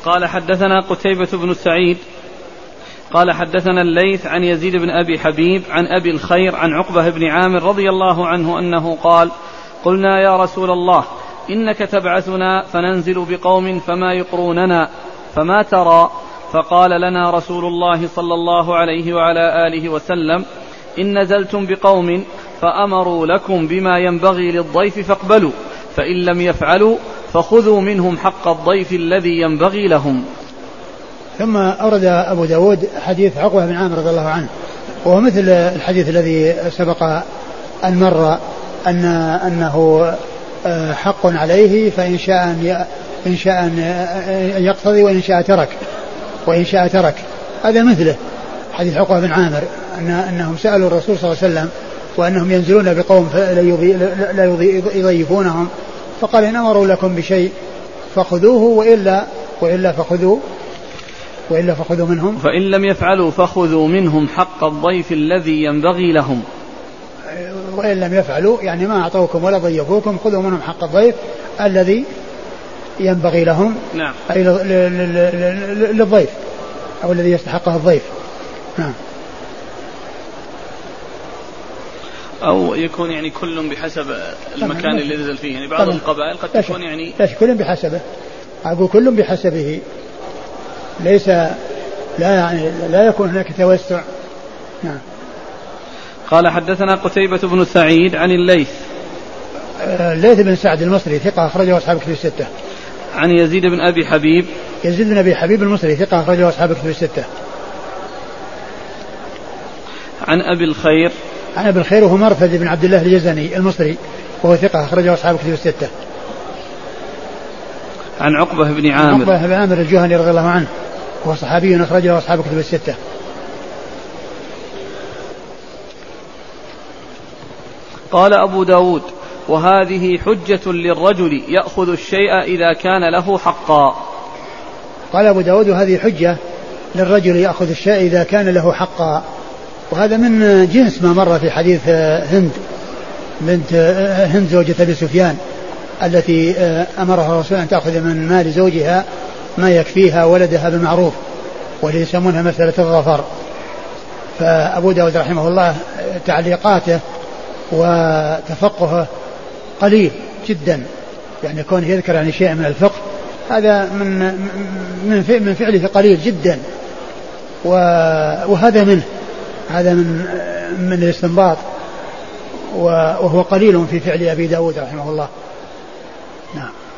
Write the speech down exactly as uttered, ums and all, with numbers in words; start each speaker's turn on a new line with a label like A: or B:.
A: قال حدثنا قتيبة بن سعيد قال حدثنا الليث عن يزيد بن أبي حبيب عن أبي الخير عن عقبة بن عامر رضي الله عنه أنه قال قلنا يا رسول الله إنك تبعثنا فننزل بقوم فما يقروننا فما ترى؟ فقال لنا رسول الله صلى الله عليه وعلى آله وسلم إن نزلتم بقوم فأمروا لكم بما ينبغي للضيف فاقبلوا، فإن لم يفعلوا فخذوا منهم حق الضيف الذي ينبغي لهم.
B: ثم أورد أبو داود حديث عقبة بن عامر رضي الله عنه، وهو مثل الحديث الذي سبق أن مر أن أنه حق عليه، فإن شاء إن شاء أن يقتضي وإن شاء ترك وإن شاء ترك هذا مثله حديث عقبة بن عامر أن أنهم سألوا الرسول صلى الله عليه وسلم وأنهم ينزلون بقوم لا يضيفونهم، فقال إن أمروا لكم بشيء فخذوه وإلا وإلا فخذوا وإلا فخذوا منهم،
A: فإن لم يفعلوا فخذوا منهم حق الضيف الذي ينبغي لهم.
B: وإن لم يفعلوا يعني ما أعطوكم ولا ضيفوكم خذوا منهم حق الضيف الذي ينبغي لهم.
A: نعم.
B: أي للضيف أو الذي يستحقه الضيف. نعم.
A: أو يكون يعني كل بحسب المكان اللي نزل فيه، يعني بعض القبائل قد تكون يعني
B: لا كل بحسبه، أقول كل بحسبه، ليس لا يعني لا يكون هناك توسع. نعم.
A: قال حدثنا قتيبة بن سعيد عن الليث
B: الليث بن سعد المصري ثقة أخرجه أصحاب الكتب الستة.
A: عن يزيد بن أبي حبيب
B: يزيد بن أبي حبيب المصري ثقة أخرجه أصحاب الكتب الستة.
A: عن أبي الخير
B: عن أبي الخير وهو مرثد بن عبد الله الجزني المصري وهو ثقة أخرجه أصحاب الكتب الستة.
A: عن عقبة بن عامر
B: عقبة بن عامر الجهني رضي الله عنه وهو صحابي أخرجه أصحاب الكتب الستة.
A: قال أبو داود وهذه حجة للرجل يأخذ الشيء إذا كان له حقا.
B: قال أبو داود وهذه حجة للرجل يأخذ الشيء إذا كان له حقا، وهذا من جنس ما مر في حديث هند بنت هند زوجة أبي سفيان التي أمرها الرسول أن تأخذ من مال زوجها ما يكفيها ولدها بالمعروف، واللي يسمونها مسألة الظفر. فأبو داود رحمه الله تعليقاته وتفقهه قليل جدا، يعني كونه يذكر يعني شيء من الفقه هذا من من من فعله قليل جدا، وهذا منه هذا من من الاستنباط، وهو قليل في فعل أبي داود رحمه الله. نعم.